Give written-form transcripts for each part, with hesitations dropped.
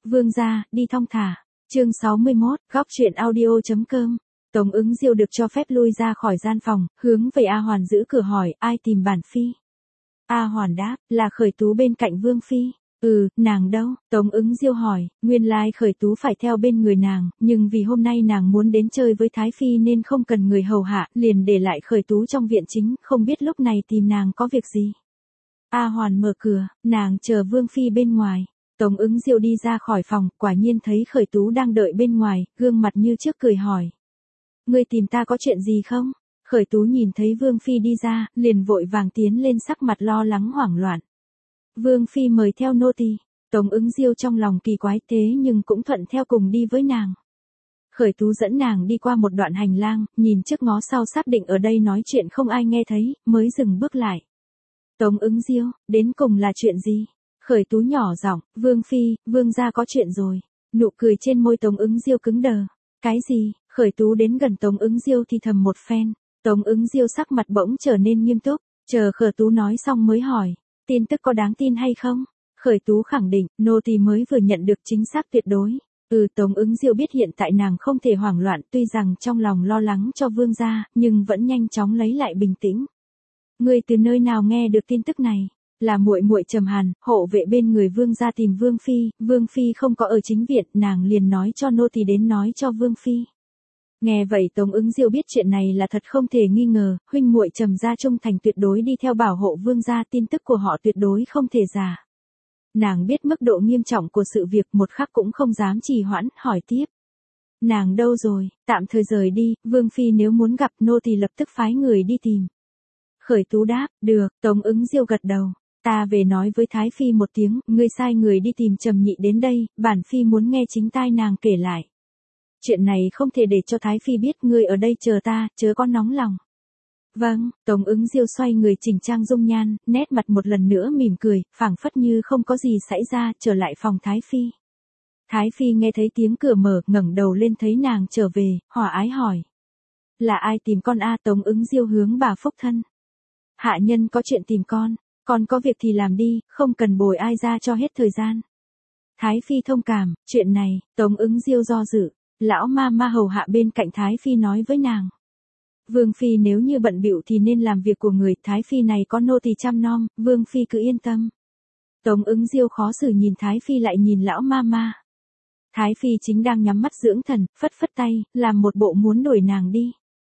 Vương gia, đi thong thả. Chương 61, góc truyện audio.com. Tống Ứng Diêu được cho phép lui ra khỏi gian phòng, hướng về A Hoàn giữ cửa hỏi, ai tìm bản phi? A Hoàn đáp, là Khởi Tú bên cạnh Vương phi. Nàng đâu? Tống Ứng Diêu hỏi, nguyên lai Khởi Tú phải theo bên người nàng, nhưng vì hôm nay nàng muốn đến chơi với Thái phi nên không cần người hầu hạ, liền để lại Khởi Tú trong viện chính, không biết lúc này tìm nàng có việc gì. A Hoàn mở cửa, nàng chờ Vương phi bên ngoài. Tống Ứng Diêu đi ra khỏi phòng, quả nhiên thấy Khởi Tú đang đợi bên ngoài, gương mặt như trước cười hỏi. Ngươi tìm ta có chuyện gì không? Khởi Tú nhìn thấy Vương phi đi ra, liền vội vàng tiến lên sắc mặt lo lắng hoảng loạn. Vương phi mời theo nô tỳ. Tống Ứng Diêu trong lòng kỳ quái thế nhưng cũng thuận theo cùng đi với nàng. Khởi Tú dẫn nàng đi qua một đoạn hành lang, nhìn trước ngó sau xác định ở đây nói chuyện không ai nghe thấy, mới dừng bước lại. Tống Ứng Diêu, đến cùng là chuyện gì? Khởi Tú nhỏ giọng, Vương phi, Vương gia có chuyện rồi. Nụ cười trên môi Tống Ứng Diêu cứng đờ. Cái gì? Khởi Tú đến gần Tống Ứng Diêu thì thầm một phen. Tống Ứng Diêu sắc mặt bỗng trở nên nghiêm túc, chờ Khởi Tú nói xong mới hỏi, tin tức có đáng tin hay không? Khởi Tú khẳng định, nô tỳ mới vừa nhận được chính xác tuyệt đối. Tống Ứng Diêu biết hiện tại nàng không thể hoảng loạn, tuy rằng trong lòng lo lắng cho Vương gia, nhưng vẫn nhanh chóng lấy lại bình tĩnh. Ngươi từ nơi nào nghe được tin tức này? Là muội muội Trầm Hàn, hộ vệ bên người Vương gia tìm Vương phi không có ở chính viện, nàng liền nói cho nô tỳ đến nói cho Vương phi. Nghe vậy Tống Ứng Diêu biết chuyện này là thật không thể nghi ngờ, huynh muội Trầm gia trung thành tuyệt đối đi theo bảo hộ Vương gia, tin tức của họ tuyệt đối không thể giả. Nàng biết mức độ nghiêm trọng của sự việc, một khắc cũng không dám trì hoãn, hỏi tiếp. Nàng đâu rồi? Tạm thời rời đi, Vương phi nếu muốn gặp nô tỳ lập tức phái người đi tìm. Khởi Tú đáp, được. Tống Ứng Diêu gật đầu. Ta về nói với Thái phi một tiếng, ngươi sai người đi tìm Trầm nhị đến đây, bản phi muốn nghe chính tai nàng kể lại. Chuyện này không thể để cho Thái phi biết, ngươi ở đây chờ ta, chớ có nóng lòng. Vâng. Tống Ứng Diêu xoay người chỉnh trang dung nhan, nét mặt một lần nữa mỉm cười, phảng phất như không có gì xảy ra, trở lại phòng Thái phi. Thái phi nghe thấy tiếng cửa mở, ngẩng đầu lên thấy nàng trở về, hòa ái hỏi. Là ai tìm con a? Tống Ứng Diêu hướng bà Phúc Thân. Hạ nhân có chuyện tìm con có việc thì làm đi, không cần bồi ai ra cho hết thời gian. Thái phi thông cảm, chuyện này, Tống Ứng Diêu do dự, lão ma hầu hạ bên cạnh Thái phi nói với nàng. Vương phi nếu như bận bịu thì nên làm việc của người, Thái phi này có nô tỳ chăm nom, Vương phi cứ yên tâm. Tống Ứng Diêu khó xử nhìn Thái phi lại nhìn lão ma. Thái phi chính đang nhắm mắt dưỡng thần, phất phất tay, làm một bộ muốn đuổi nàng đi.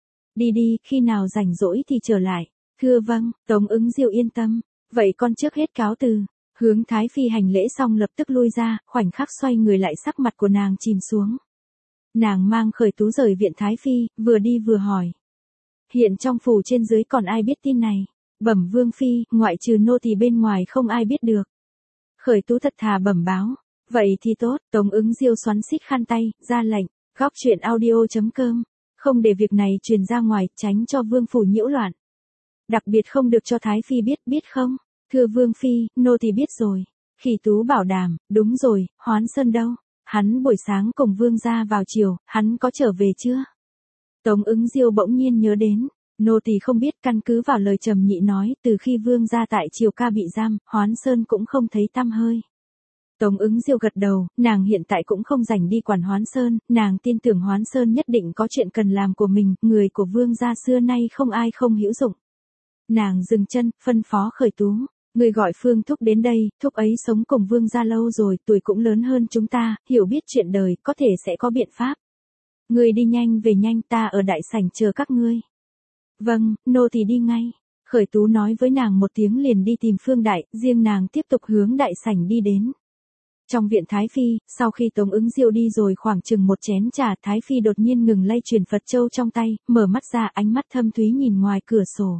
Đi, khi nào rảnh rỗi thì trở lại. Thưa vâng. Tống Ứng Diêu yên tâm, vậy con trước hết cáo từ. Hướng Thái phi hành lễ xong lập tức lui ra, khoảnh khắc xoay người lại sắc mặt của nàng chìm xuống. Nàng mang Khởi Tú rời viện Thái phi, vừa đi vừa hỏi. Hiện trong phủ trên dưới còn ai biết tin này? Bẩm Vương phi, ngoại trừ nô tỳ bên ngoài không ai biết được. Khởi Tú thật thà bẩm báo. Vậy thì tốt. Tống Ứng Diêu xoắn xít khăn tay, ra lệnh. Góc truyện audio.com. Không để việc này truyền ra ngoài, tránh cho Vương phủ nhiễu loạn. Đặc biệt không được cho Thái phi biết không? Thưa Vương phi, nô tỳ biết rồi. Khỉ Tú bảo đảm, đúng rồi, Hoán Sơn đâu? Hắn buổi sáng cùng Vương gia vào chiều, hắn có trở về chưa? Tống Ứng Diêu bỗng nhiên nhớ đến, nô tỳ không biết, căn cứ vào lời Trầm nhị nói, từ khi Vương gia tại Triều Ca bị giam, Hoán Sơn cũng không thấy tăm hơi. Tống Ứng Diêu gật đầu, nàng hiện tại cũng không rảnh đi quản Hoán Sơn, nàng tin tưởng Hoán Sơn nhất định có chuyện cần làm của mình, người của Vương gia xưa nay không ai không hữu dụng. Nàng dừng chân, phân phó Khởi Tú, người gọi Phương thúc đến đây, thúc ấy sống cùng Vương gia lâu rồi, tuổi cũng lớn hơn chúng ta, hiểu biết chuyện đời, có thể sẽ có biện pháp. Người đi nhanh về nhanh, ta ở đại sảnh chờ các ngươi. Vâng, nô tỳ đi ngay. Khởi Tú nói với nàng một tiếng liền đi tìm Phương Đại, riêng nàng tiếp tục hướng đại sảnh đi đến. Trong viện Thái phi, sau khi Tống Ứng Diêu đi rồi khoảng chừng một chén trà, Thái phi đột nhiên ngừng lay truyền Phật châu trong tay, mở mắt ra, ánh mắt thâm thúy nhìn ngoài cửa sổ.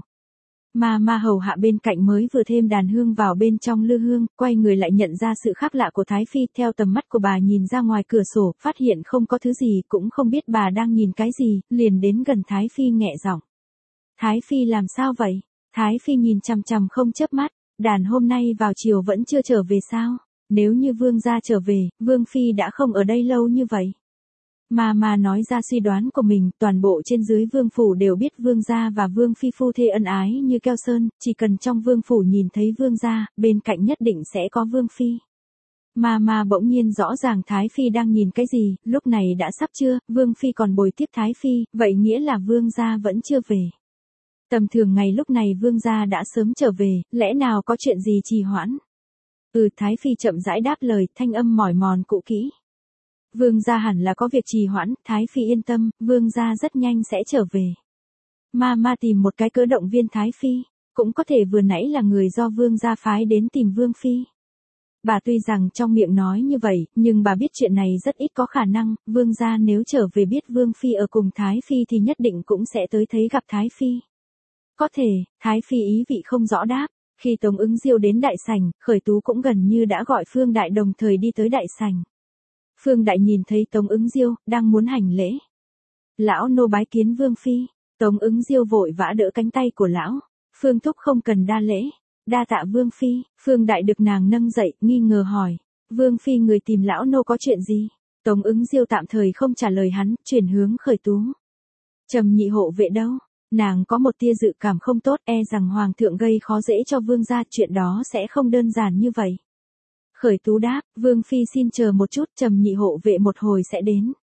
Ma hầu hạ bên cạnh mới vừa thêm đàn hương vào bên trong lư hương, quay người lại nhận ra sự khác lạ của Thái phi, theo tầm mắt của bà nhìn ra ngoài cửa sổ, phát hiện không có thứ gì, cũng không biết bà đang nhìn cái gì, liền đến gần Thái phi nhẹ giọng. Thái phi làm sao vậy? Thái phi nhìn chằm chằm không chớp mắt, đàn hôm nay vào chiều vẫn chưa trở về sao? Nếu như Vương gia trở về, Vương phi đã không ở đây lâu như vậy. Mà nói ra suy đoán của mình, toàn bộ trên dưới Vương phủ đều biết Vương gia và Vương phi phu thê ân ái như keo sơn, chỉ cần trong Vương phủ nhìn thấy Vương gia, bên cạnh nhất định sẽ có Vương phi. Mama bỗng nhiên rõ ràng Thái Phi đang nhìn cái gì, lúc này đã sắp trưa, Vương Phi còn bồi tiếp Thái Phi, vậy nghĩa là Vương gia vẫn chưa về. Tầm thường ngày lúc này Vương gia đã sớm trở về, lẽ nào có chuyện gì trì hoãn? Thái Phi chậm rãi đáp lời, thanh âm mỏi mòn cũ kỹ. Vương gia hẳn là có việc trì hoãn, Thái Phi yên tâm, Vương gia rất nhanh sẽ trở về. Mama tìm một cái cớ động viên Thái Phi, cũng có thể vừa nãy là người do Vương gia phái đến tìm Vương Phi. Bà tuy rằng trong miệng nói như vậy, nhưng bà biết chuyện này rất ít có khả năng, Vương gia nếu trở về biết Vương Phi ở cùng Thái Phi thì nhất định cũng sẽ tới thấy gặp Thái Phi. Có thể, Thái Phi ý vị không rõ đáp. Khi Tống Ứng Diêu đến đại sảnh, Khởi Tú cũng gần như đã gọi Phương Đại đồng thời đi tới đại sảnh. Phương Đại nhìn thấy Tống Ứng Diêu, đang muốn hành lễ. Lão nô bái kiến Vương Phi. Tống Ứng Diêu vội vã đỡ cánh tay của lão. Phương thúc không cần đa lễ. Đa tạ Vương Phi. Phương Đại được nàng nâng dậy, nghi ngờ hỏi. Vương Phi người tìm lão nô có chuyện gì? Tống Ứng Diêu tạm thời không trả lời hắn, chuyển hướng Khởi Tú. Trầm nhị hộ vệ đâu? Nàng có một tia dự cảm không tốt, rằng Hoàng thượng gây khó dễ cho Vương gia, chuyện đó sẽ không đơn giản như vậy. Khởi Tú đáp, Vương Phi xin chờ một chút, Trầm nhị hộ vệ một hồi sẽ đến.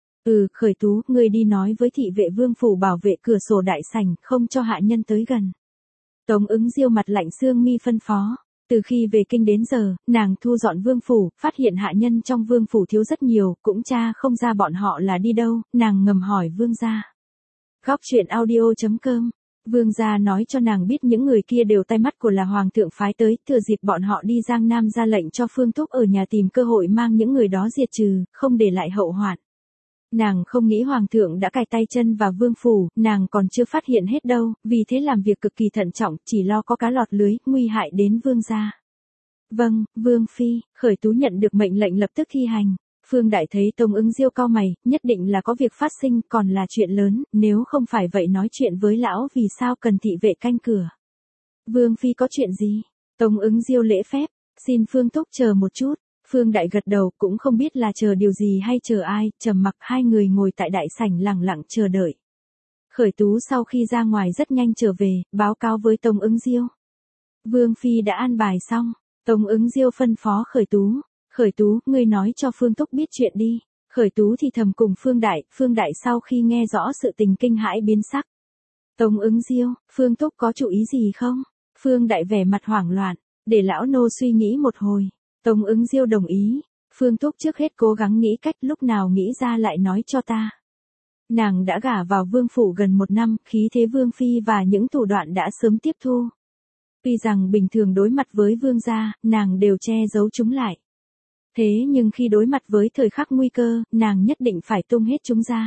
Khởi Tú, ngươi đi nói với thị vệ Vương phủ bảo vệ cửa sổ đại sảnh, không cho hạ nhân tới gần. Tống Ứng Diêu mặt lạnh sương mi phân phó. Từ khi về kinh đến giờ, nàng thu dọn Vương phủ, phát hiện hạ nhân trong Vương phủ thiếu rất nhiều, cũng tra không ra bọn họ là đi đâu, nàng ngầm hỏi Vương gia. Góc truyện audio.com. Vương gia nói cho nàng biết những người kia đều tay mắt của là Hoàng thượng phái tới, thừa dịp bọn họ đi Giang Nam ra lệnh cho Phương Thúc ở nhà tìm cơ hội mang những người đó diệt trừ, không để lại hậu hoạn. Nàng không nghĩ Hoàng thượng đã cài tay chân vào Vương phủ, nàng còn chưa phát hiện hết đâu, vì thế làm việc cực kỳ thận trọng, chỉ lo có cá lọt lưới, nguy hại đến Vương gia. Vâng, Vương Phi. Khởi Tú nhận được mệnh lệnh lập tức thi hành. Phương Đại thấy Tống Ứng Diêu cau mày, nhất định là có việc phát sinh, còn là chuyện lớn, nếu không phải vậy nói chuyện với lão vì sao cần thị vệ canh cửa. Vương Phi có chuyện gì? Tống Ứng Diêu lễ phép, xin Phương Thúc chờ một chút. Phương Đại gật đầu, cũng không biết là chờ điều gì hay chờ ai, trầm mặc, hai người ngồi tại đại sảnh lặng lặng chờ đợi. Khởi Tú sau khi ra ngoài rất nhanh trở về, báo cáo với Tống Ứng Diêu. Vương Phi đã an bài xong. Tống Ứng Diêu phân phó Khởi Tú. Khởi Tú, ngươi nói cho Phương Thúc biết chuyện đi. Khởi Tú thì thầm cùng Phương Đại sau khi nghe rõ sự tình kinh hãi biến sắc. Tống Ứng Diêu, Phương Thúc có chủ ý gì không? Phương Đại vẻ mặt hoảng loạn, để lão nô suy nghĩ một hồi. Tống Ứng Diêu đồng ý. Phương Thúc trước hết cố gắng nghĩ cách, lúc nào nghĩ ra lại nói cho ta. Nàng đã gả vào Vương phủ gần 1 năm, khí thế Vương Phi và những thủ đoạn đã sớm tiếp thu. Tuy rằng bình thường đối mặt với Vương gia, nàng đều che giấu chúng lại. Thế nhưng khi đối mặt với thời khắc nguy cơ, nàng nhất định phải tung hết chúng ra.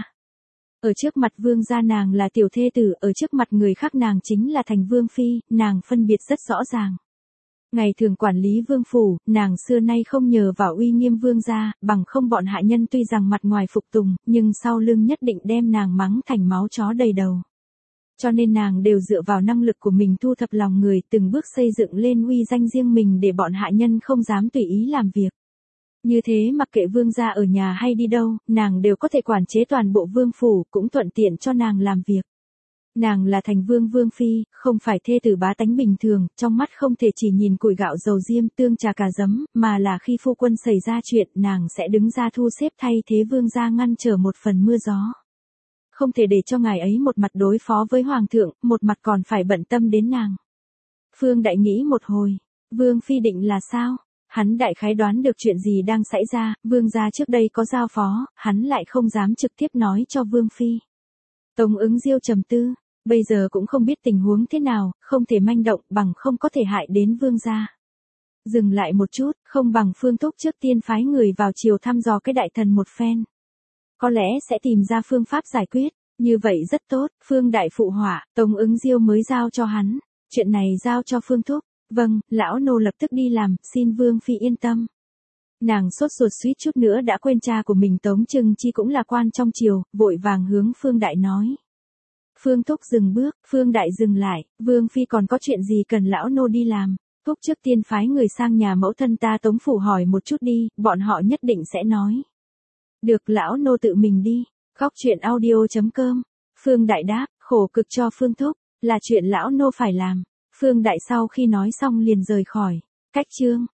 Ở trước mặt Vương gia nàng là tiểu thê tử, ở trước mặt người khác nàng chính là thành Vương Phi, nàng phân biệt rất rõ ràng. Ngày thường quản lý Vương phủ, nàng xưa nay không nhờ vào uy nghiêm Vương gia, bằng không bọn hạ nhân tuy rằng mặt ngoài phục tùng, nhưng sau lưng nhất định đem nàng mắng thành máu chó đầy đầu. Cho nên nàng đều dựa vào năng lực của mình thu thập lòng người, từng bước xây dựng lên uy danh riêng mình để bọn hạ nhân không dám tùy ý làm việc. Như thế mặc kệ Vương gia ở nhà hay đi đâu, nàng đều có thể quản chế toàn bộ Vương phủ, cũng thuận tiện cho nàng làm việc. Nàng là thành Vương Phi, không phải thê tử bá tánh bình thường, trong mắt không thể chỉ nhìn củi gạo dầu diêm tương trà cà giấm, mà là khi phu quân xảy ra chuyện, nàng sẽ đứng ra thu xếp thay thế Vương gia ngăn trở một phần mưa gió. Không thể để cho ngài ấy một mặt đối phó với Hoàng thượng, một mặt còn phải bận tâm đến nàng. Phương Đại nghĩ một hồi, Vương Phi định là sao? Hắn đại khái đoán được chuyện gì đang xảy ra, Vương gia trước đây có giao phó, hắn lại không dám trực tiếp nói cho Vương Phi. Tống Ứng Diêu trầm tư, bây giờ cũng không biết tình huống thế nào, không thể manh động, bằng không có thể hại đến Vương gia. Dừng lại một chút, không bằng Phương Thúc trước tiên phái người vào triều thăm dò cái đại thần một phen. Có lẽ sẽ tìm ra phương pháp giải quyết, như vậy rất tốt. Phương Đại phụ họa, Tống Ứng Diêu mới giao cho hắn, chuyện này giao cho Phương Thúc. Vâng, lão nô lập tức đi làm, xin Vương Phi yên tâm. Nàng sốt ruột suýt chút nữa đã quên cha của mình Tống Trừng Chi cũng là quan trong triều, vội vàng hướng Phương Đại nói. Phương Thúc dừng bước, Phương Đại dừng lại, Vương Phi còn có chuyện gì cần lão nô đi làm. Thúc trước tiên phái người sang nhà mẫu thân ta Tống phủ hỏi một chút đi, bọn họ nhất định sẽ nói. Được, lão nô tự mình đi. Góc truyện audio.com. Phương Đại đáp, khổ cực cho Phương Thúc, là chuyện lão nô phải làm. Phương Đại sau khi nói xong liền rời khỏi. Cách chương